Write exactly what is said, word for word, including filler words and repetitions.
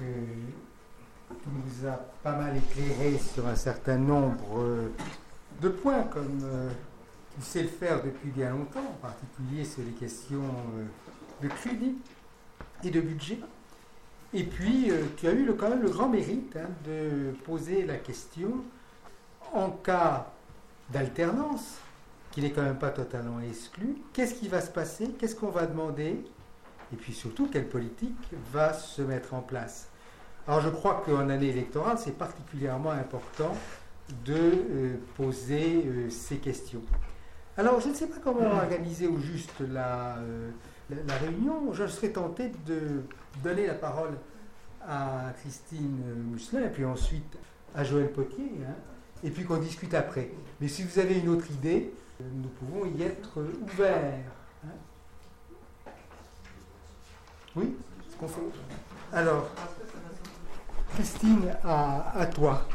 euh, nous a pas mal éclairé sur un certain nombre euh, de points, comme euh, tu sais le faire depuis bien longtemps, en particulier sur les questions euh, de crédit et de budget. Et puis, euh, tu as eu le, quand même le grand mérite hein, de poser la question, en cas d'alternance, qui n'est quand même pas totalement exclu, qu'est-ce qui va se passer, qu'est-ce qu'on va demander, et puis surtout, quelle politique va se mettre en place. Alors, je crois qu'en année électorale, c'est particulièrement important de euh, poser euh, ces questions. Alors, je ne sais pas comment organiser au juste la... Euh, La, la réunion, je serais tenté de donner la parole à Christine Mousselin et puis ensuite à Joël Potier, hein, et puis qu'on discute après. Mais si vous avez une autre idée, nous pouvons y être ouverts. Hein. Oui, ce qu'on fait. Alors, Christine, à, à toi.